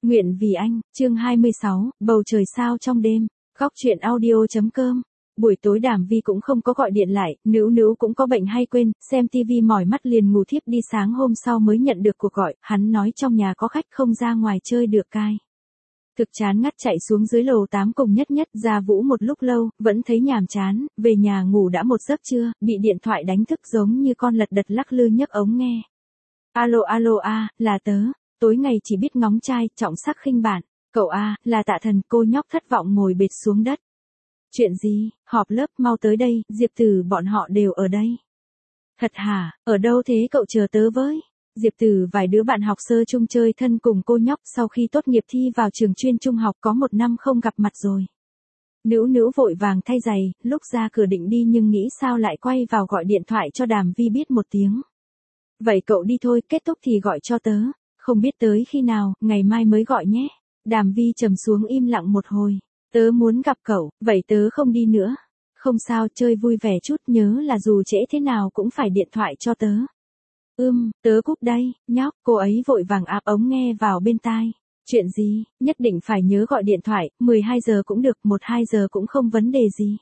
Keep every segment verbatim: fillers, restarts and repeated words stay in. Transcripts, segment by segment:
Nguyện vì anh, chương hai mươi sáu, bầu trời sao trong đêm, góc truyện audio.com. Buổi tối Đàm Vi cũng không có gọi điện lại, Nữu Nữu cũng có bệnh hay quên, xem tivi mỏi mắt liền ngủ thiếp đi, sáng hôm sau mới nhận được cuộc gọi, hắn nói trong nhà có khách không ra ngoài chơi được cai. Thực chán ngắt chạy xuống dưới lầu tám cùng Nhất Nhất ra Vũ một lúc lâu, vẫn thấy nhàm chán, về nhà ngủ đã một giấc trưa, bị điện thoại đánh thức giống như con lật đật lắc lư nhấc ống nghe. Alo alo a, là tớ. Tối ngày chỉ biết ngóng trai, trọng sắc khinh bản. Cậu a, là Tạ Thần. Cô nhóc thất vọng ngồi bệt xuống đất. Chuyện gì? Họp lớp mau tới đây, Diệp Tử bọn họ đều ở đây. Thật hả? Ở đâu thế cậu, chờ tớ với. Diệp Tử vài đứa bạn học sơ chung chơi thân cùng cô nhóc, sau khi tốt nghiệp thi vào trường chuyên trung học có một năm không gặp mặt rồi. Nữu Nữu vội vàng thay giày, lúc ra cửa định đi nhưng nghĩ sao lại quay vào gọi điện thoại cho Đàm Vi biết một tiếng. Vậy cậu đi thôi, kết thúc thì gọi cho tớ. Không biết tới khi nào, ngày mai mới gọi nhé. Đàm Vi trầm xuống im lặng một hồi. Tớ muốn gặp cậu, vậy tớ không đi nữa. Không sao, chơi vui vẻ chút, nhớ là dù trễ thế nào cũng phải điện thoại cho tớ. Ưm, tớ cúp đây, nhóc. Cô ấy vội vàng áp ống nghe vào bên tai. Chuyện gì, nhất định phải nhớ gọi điện thoại, mười hai giờ cũng được, một hai giờ cũng không vấn đề gì.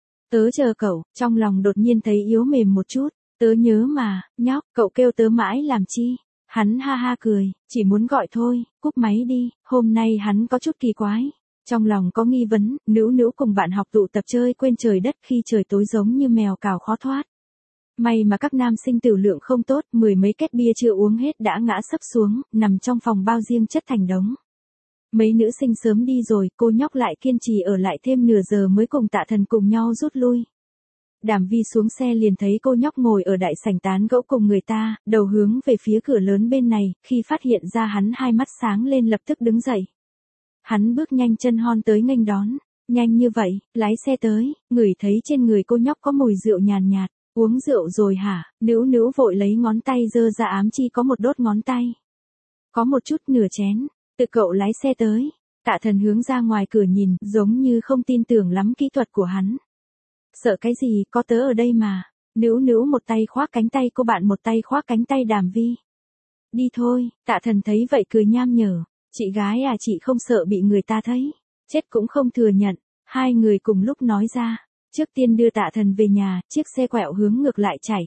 Tớ chờ cậu, trong lòng đột nhiên thấy yếu mềm một chút. Tớ nhớ mà, nhóc, cậu kêu tớ mãi làm chi? Hắn ha ha cười, chỉ muốn gọi thôi, cúp máy đi, hôm nay hắn có chút kỳ quái. Trong lòng có nghi vấn, Nữu Nữu cùng bạn học tụ tập chơi quên trời đất khi trời tối giống như mèo cào khó thoát. May mà các nam sinh tiểu lượng không tốt, mười mấy két bia chưa uống hết đã ngã sấp xuống, nằm trong phòng bao riêng chất thành đống. Mấy nữ sinh sớm đi rồi, cô nhóc lại kiên trì ở lại thêm nửa giờ mới cùng Tạ Thần cùng nhau rút lui. Đàm Vi xuống xe liền thấy cô nhóc ngồi ở đại sảnh tán gẫu cùng người ta, đầu hướng về phía cửa lớn bên này, khi phát hiện ra hắn hai mắt sáng lên lập tức đứng dậy. Hắn bước nhanh chân hon tới nghênh đón, nhanh như vậy, lái xe tới, ngửi thấy trên người cô nhóc có mùi rượu nhàn nhạt, uống rượu rồi hả? Nữu Nữu vội lấy ngón tay giơ ra ám chi có một đốt ngón tay. Có một chút, nửa chén, tự cậu lái xe tới. Tạ Thần hướng ra ngoài cửa nhìn, giống như không tin tưởng lắm kỹ thuật của hắn. Sợ cái gì, có tớ ở đây mà. Nữu Nữu một tay khoác cánh tay cô bạn, một tay khoác cánh tay Đàm Vi. Đi thôi. Tạ Thần thấy vậy cười nham nhở. Chị gái à, chị không sợ bị người ta thấy. Chết cũng không thừa nhận. Hai người cùng lúc nói ra. Trước tiên đưa Tạ Thần về nhà, chiếc xe quẹo hướng ngược lại chạy.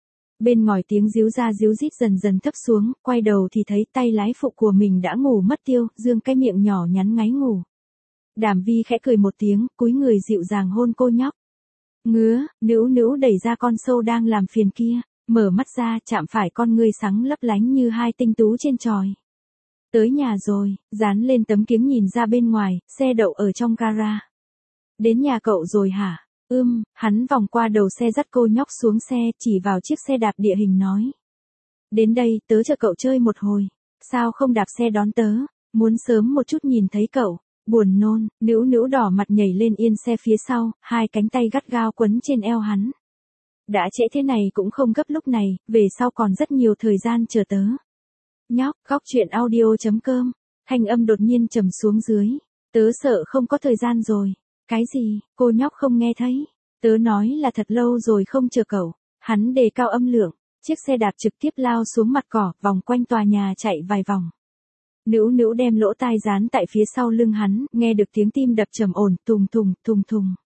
Bên ngoài tiếng díu ra díu rít dần dần thấp xuống, quay đầu thì thấy tay lái phụ của mình đã ngủ mất tiêu, dương cái miệng nhỏ nhắn ngáy ngủ. Đàm Vi khẽ cười một tiếng, cúi người dịu dàng hôn cô nhóc. Ngứa, Nữu Nữu đẩy ra con sâu đang làm phiền kia, mở mắt ra chạm phải con ngươi sáng lấp lánh như hai tinh tú trên chòi. Tới nhà rồi, dán lên tấm kiếng nhìn ra bên ngoài, xe đậu ở trong gara. Đến nhà cậu rồi hả? Ưm, hắn vòng qua đầu xe dắt cô nhóc xuống xe, chỉ vào chiếc xe đạp địa hình nói. Đến đây, tớ chờ cậu chơi một hồi. Sao không đạp xe đón tớ? Muốn sớm một chút nhìn thấy cậu. Buồn nôn, Nữu Nữu đỏ mặt nhảy lên yên xe phía sau, hai cánh tay gắt gao quấn trên eo hắn. Đã trễ thế này cũng không gấp lúc này, về sau còn rất nhiều thời gian chờ tớ. Nhóc, góc truyện audio.com, thanh âm đột nhiên trầm xuống dưới. Tớ sợ không có thời gian rồi. Cái gì, cô nhóc không nghe thấy. Tớ nói là thật lâu rồi không chờ cậu. Hắn đề cao âm lượng, chiếc xe đạp trực tiếp lao xuống mặt cỏ, vòng quanh tòa nhà chạy vài vòng. Nữu Nữu đem lỗ tai dán tại phía sau lưng hắn, nghe được tiếng tim đập trầm ổn, thùng thùng, thùng thùng.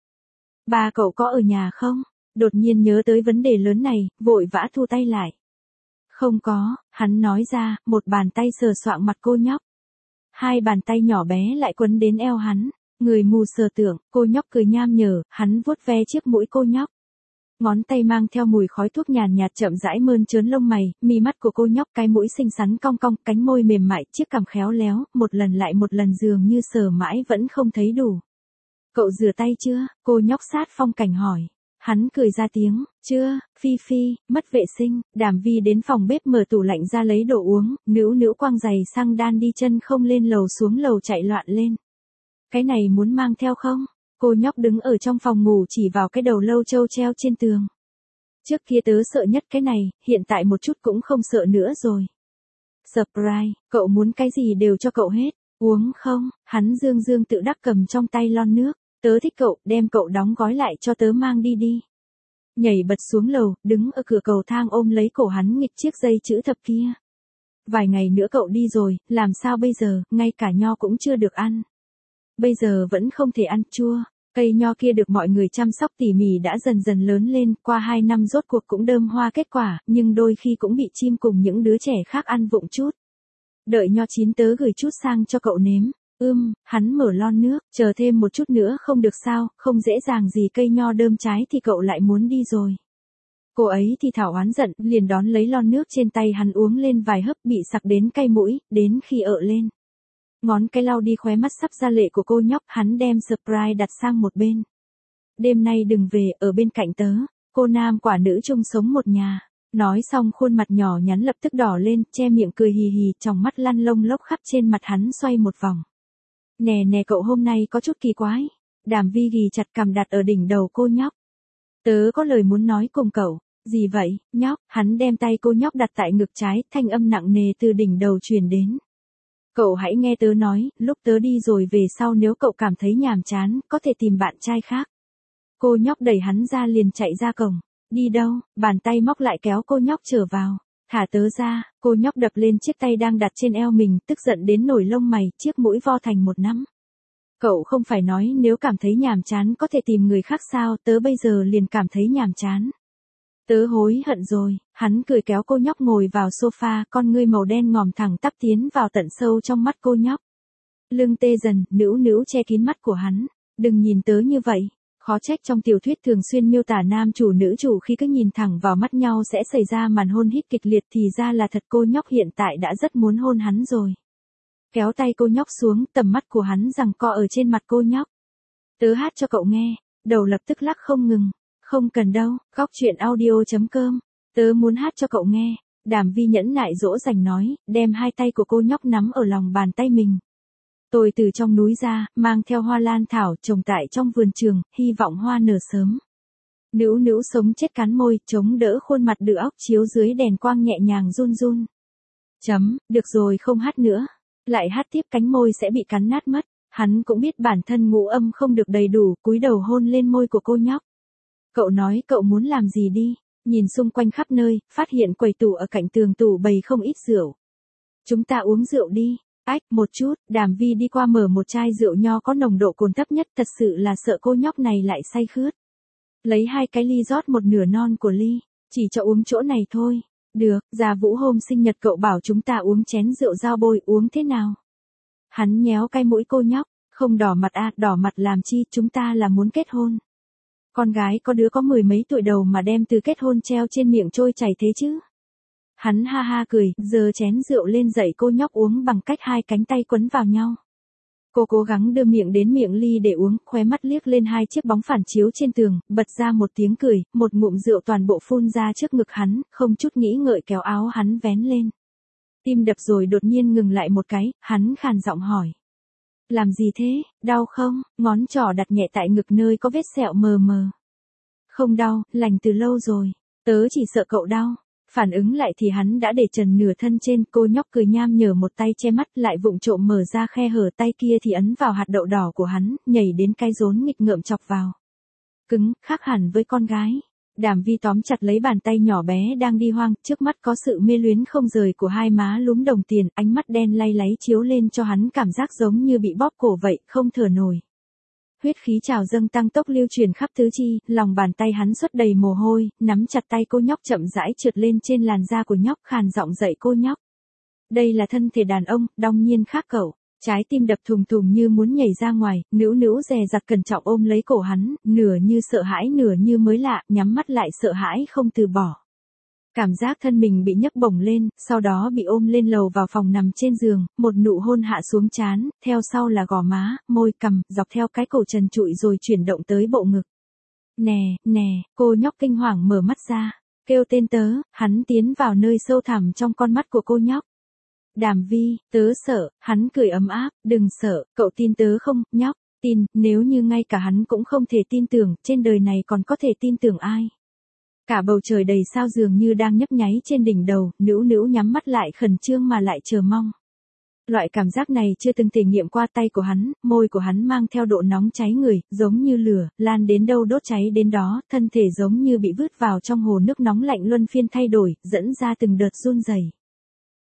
Ba cậu có ở nhà không? Đột nhiên nhớ tới vấn đề lớn này, vội vã thu tay lại. Không có, hắn nói ra, một bàn tay sờ soạng mặt cô nhóc. Hai bàn tay nhỏ bé lại quấn đến eo hắn, người mù sờ tưởng, cô nhóc cười nham nhở, hắn vuốt ve chiếc mũi cô nhóc. Ngón tay mang theo mùi khói thuốc nhàn nhạt chậm rãi mơn trớn lông mày, mi mắt của cô nhóc, cái mũi xinh xắn cong cong, cánh môi mềm mại, chiếc cằm khéo léo, một lần lại một lần dường như sờ mãi vẫn không thấy đủ. Cậu rửa tay chưa? Cô nhóc sát phong cảnh hỏi. Hắn cười ra tiếng, chưa, Phi Phi, mất vệ sinh. Đàm Vi đến phòng bếp mở tủ lạnh ra lấy đồ uống, Nữu Nữu quăng giày sang đan đi chân không lên lầu xuống lầu chạy loạn lên. Cái này muốn mang theo không? Cô nhóc đứng ở trong phòng ngủ chỉ vào cái đầu lâu trâu treo trên tường. Trước kia tớ sợ nhất cái này, hiện tại một chút cũng không sợ nữa rồi. Surprise, cậu muốn cái gì đều cho cậu hết. Uống không? Hắn dương dương tự đắc cầm trong tay lon nước. Tớ thích cậu, đem cậu đóng gói lại cho tớ mang đi đi. Nhảy bật xuống lầu, đứng ở cửa cầu thang ôm lấy cổ hắn nghịch chiếc dây chữ thập kia. Vài ngày nữa cậu đi rồi, làm sao bây giờ, ngay cả nho cũng chưa được ăn. Bây giờ vẫn không thể ăn chua. Cây nho kia được mọi người chăm sóc tỉ mỉ đã dần dần lớn lên, qua hai năm rốt cuộc cũng đơm hoa kết quả, nhưng đôi khi cũng bị chim cùng những đứa trẻ khác ăn vụng chút. Đợi nho chín tớ gửi chút sang cho cậu nếm. Ưm, hắn mở lon nước, chờ thêm một chút nữa không được sao, không dễ dàng gì cây nho đơm trái thì cậu lại muốn đi rồi. Cô ấy thì thảo oán giận, liền đón lấy lon nước trên tay hắn uống lên vài hớp bị sặc đến cay mũi, đến khi ợ lên. Ngón cái lau đi khóe mắt sắp ra lệ của cô nhóc, hắn đem Sprite đặt sang một bên. Đêm nay đừng về, ở bên cạnh tớ, cô nam quả nữ chung sống một nhà. Nói xong khuôn mặt nhỏ nhắn lập tức đỏ lên, che miệng cười hì hì, tròng mắt lăn lông lốc khắp trên mặt hắn xoay một vòng. Nè nè cậu hôm nay có chút kỳ quái. Đàm Vi ghì chặt cằm đặt ở đỉnh đầu cô nhóc. Tớ có lời muốn nói cùng cậu. Gì vậy, nhóc? Hắn đem tay cô nhóc đặt tại ngực trái, thanh âm nặng nề từ đỉnh đầu truyền đến. Cậu hãy nghe tớ nói, lúc tớ đi rồi về sau nếu cậu cảm thấy nhàm chán, có thể tìm bạn trai khác. Cô nhóc đẩy hắn ra liền chạy ra cổng. Đi đâu? Bàn tay móc lại kéo cô nhóc trở vào. Thả tớ ra, cô nhóc đập lên chiếc tay đang đặt trên eo mình, tức giận đến nổi lông mày, chiếc mũi vo thành một nắm. Cậu không phải nói nếu cảm thấy nhàm chán có thể tìm người khác sao, tớ bây giờ liền cảm thấy nhàm chán. Tớ hối hận rồi, hắn cười kéo cô nhóc ngồi vào sofa, con ngươi màu đen ngòm thẳng tắp tiến vào tận sâu trong mắt cô nhóc. Lưng tê dần, nữu nữu che kín mắt của hắn, đừng nhìn tớ như vậy. Khó trách trong tiểu thuyết thường xuyên miêu tả nam chủ nữ chủ khi cứ nhìn thẳng vào mắt nhau sẽ xảy ra màn hôn hít kịch liệt thì ra là thật, cô nhóc hiện tại đã rất muốn hôn hắn rồi. Kéo tay cô nhóc xuống, tầm mắt của hắn giằng co ở trên mặt cô nhóc. Tớ hát cho cậu nghe, đầu lập tức lắc không ngừng. Không cần đâu, góc chuyện audio chấm com. Tớ muốn hát cho cậu nghe. Đàm Vi nhẫn nại dỗ dành nói, đem hai tay của cô nhóc nắm ở lòng bàn tay mình. Tôi từ trong núi ra, mang theo hoa lan thảo trồng tại trong vườn trường, hy vọng hoa nở sớm. Nữu nữu sống chết cắn môi, chống đỡ khuôn mặt đựa óc chiếu dưới đèn quang nhẹ nhàng run run. Chấm, được rồi không hát nữa. Lại hát tiếp cánh môi sẽ bị cắn nát mất. Hắn cũng biết bản thân ngũ âm không được đầy đủ, cúi đầu hôn lên môi của cô nhóc. Cậu nói cậu muốn làm gì đi. Nhìn xung quanh khắp nơi, phát hiện quầy tủ ở cạnh tường tủ bày không ít rượu. Chúng ta uống rượu đi. Ách, một chút, Đàm Vi đi qua mở một chai rượu nho có nồng độ cồn thấp nhất, thật sự là sợ cô nhóc này lại say khướt. Lấy hai cái ly rót một nửa non của ly, chỉ cho uống chỗ này thôi. Được, già Vũ hôm sinh nhật cậu bảo chúng ta uống chén rượu dao bôi, uống thế nào? Hắn nhéo cái mũi cô nhóc, không đỏ mặt à, đỏ mặt làm chi, chúng ta là muốn kết hôn. Con gái có đứa có mười mấy tuổi đầu mà đem từ kết hôn treo trên miệng trôi chảy thế chứ. Hắn ha ha cười, giơ chén rượu lên dạy cô nhóc uống bằng cách hai cánh tay quấn vào nhau. Cô cố gắng đưa miệng đến miệng ly để uống, khóe mắt liếc lên hai chiếc bóng phản chiếu trên tường, bật ra một tiếng cười, một ngụm rượu toàn bộ phun ra trước ngực hắn, không chút nghĩ ngợi kéo áo hắn vén lên. Tim đập rồi đột nhiên ngừng lại một cái, hắn khàn giọng hỏi. Làm gì thế, đau không? Ngón trỏ đặt nhẹ tại ngực nơi có vết sẹo mờ mờ. Không đau, lành từ lâu rồi, tớ chỉ sợ cậu đau. Phản ứng lại thì hắn đã để trần nửa thân trên, cô nhóc cười nham nhở một tay che mắt lại vụng trộm mở ra khe hở, tay kia thì ấn vào hạt đậu đỏ của hắn, nhảy đến cái rốn nghịch ngợm chọc vào. Cứng, khác hẳn với con gái. Đàm Vi tóm chặt lấy bàn tay nhỏ bé đang đi hoang, trước mắt có sự mê luyến không rời của hai má lúm đồng tiền, ánh mắt đen lay láy chiếu lên cho hắn cảm giác giống như bị bóp cổ vậy, không thở nổi. Huyết khí trào dâng tăng tốc lưu truyền khắp tứ chi, lòng bàn tay hắn xuất đầy mồ hôi, nắm chặt tay cô nhóc chậm rãi trượt lên trên làn da của nhóc, khàn giọng dạy cô nhóc. Đây là thân thể đàn ông, đong nhiên khác cậu. Trái tim đập thùng thùng như muốn nhảy ra ngoài, nữu nữu dè dặt cẩn trọng ôm lấy cổ hắn, nửa như sợ hãi nửa như mới lạ, nhắm mắt lại sợ hãi không từ bỏ. Cảm giác thân mình bị nhấc bổng lên, sau đó bị ôm lên lầu vào phòng nằm trên giường, một nụ hôn hạ xuống trán, theo sau là gò má, môi, cằm, dọc theo cái cổ trần trụi rồi chuyển động tới bộ ngực. Nè, nè, cô nhóc kinh hoàng mở mắt ra, kêu tên tớ, hắn tiến vào nơi sâu thẳm trong con mắt của cô nhóc. Đàm Vi, tớ sợ, hắn cười ấm áp, đừng sợ, cậu tin tớ không, nhóc, tin, nếu như ngay cả hắn cũng không thể tin tưởng, trên đời này còn có thể tin tưởng ai. Cả bầu trời đầy sao dường như đang nhấp nháy trên đỉnh đầu, nữu nữu nhắm mắt lại khẩn trương mà lại chờ mong. Loại cảm giác này chưa từng thể nghiệm qua, tay của hắn, môi của hắn mang theo độ nóng cháy người, giống như lửa, lan đến đâu đốt cháy đến đó, thân thể giống như bị vứt vào trong hồ nước nóng lạnh luân phiên thay đổi, dẫn ra từng đợt run rẩy.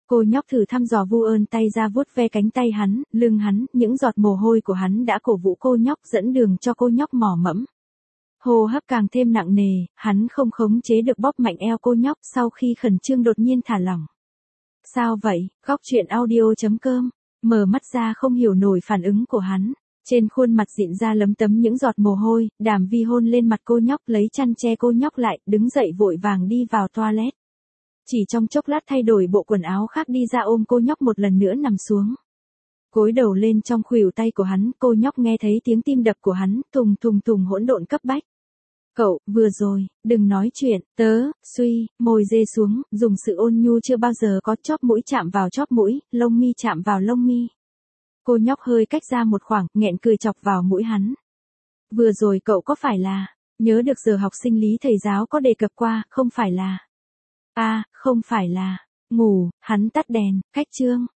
Cô nhóc thử thăm dò vu ơn tay ra vuốt ve cánh tay hắn, lưng hắn, những giọt mồ hôi của hắn đã cổ vũ cô nhóc, dẫn đường cho cô nhóc mò mẫm. Hô hấp càng thêm nặng nề, hắn không khống chế được bóp mạnh eo cô nhóc sau khi khẩn trương đột nhiên thả lỏng. Sao vậy? Góc chuyện audio.com. Mở mắt ra không hiểu nổi phản ứng của hắn. Trên khuôn mặt dịn ra lấm tấm những giọt mồ hôi, Đàm Vi hôn lên mặt cô nhóc lấy chăn che cô nhóc lại, đứng dậy vội vàng đi vào toilet. Chỉ trong chốc lát thay đổi bộ quần áo khác đi ra ôm cô nhóc một lần nữa nằm xuống. Cúi đầu lên trong khuỷu tay của hắn, cô nhóc nghe thấy tiếng tim đập của hắn, thùng thùng thùng hỗn độn cấp bách. Cậu, vừa rồi, đừng nói chuyện, tớ, suy, môi dê xuống, dùng sự ôn nhu chưa bao giờ có, chóp mũi chạm vào chóp mũi, lông mi chạm vào lông mi. Cô nhóc hơi cách ra một khoảng, nghẹn cười chọc vào mũi hắn. Vừa rồi cậu có phải là, nhớ được giờ học sinh lý thầy giáo có đề cập qua, không phải là. À, không phải là, ngủ, hắn tắt đèn, cách chương.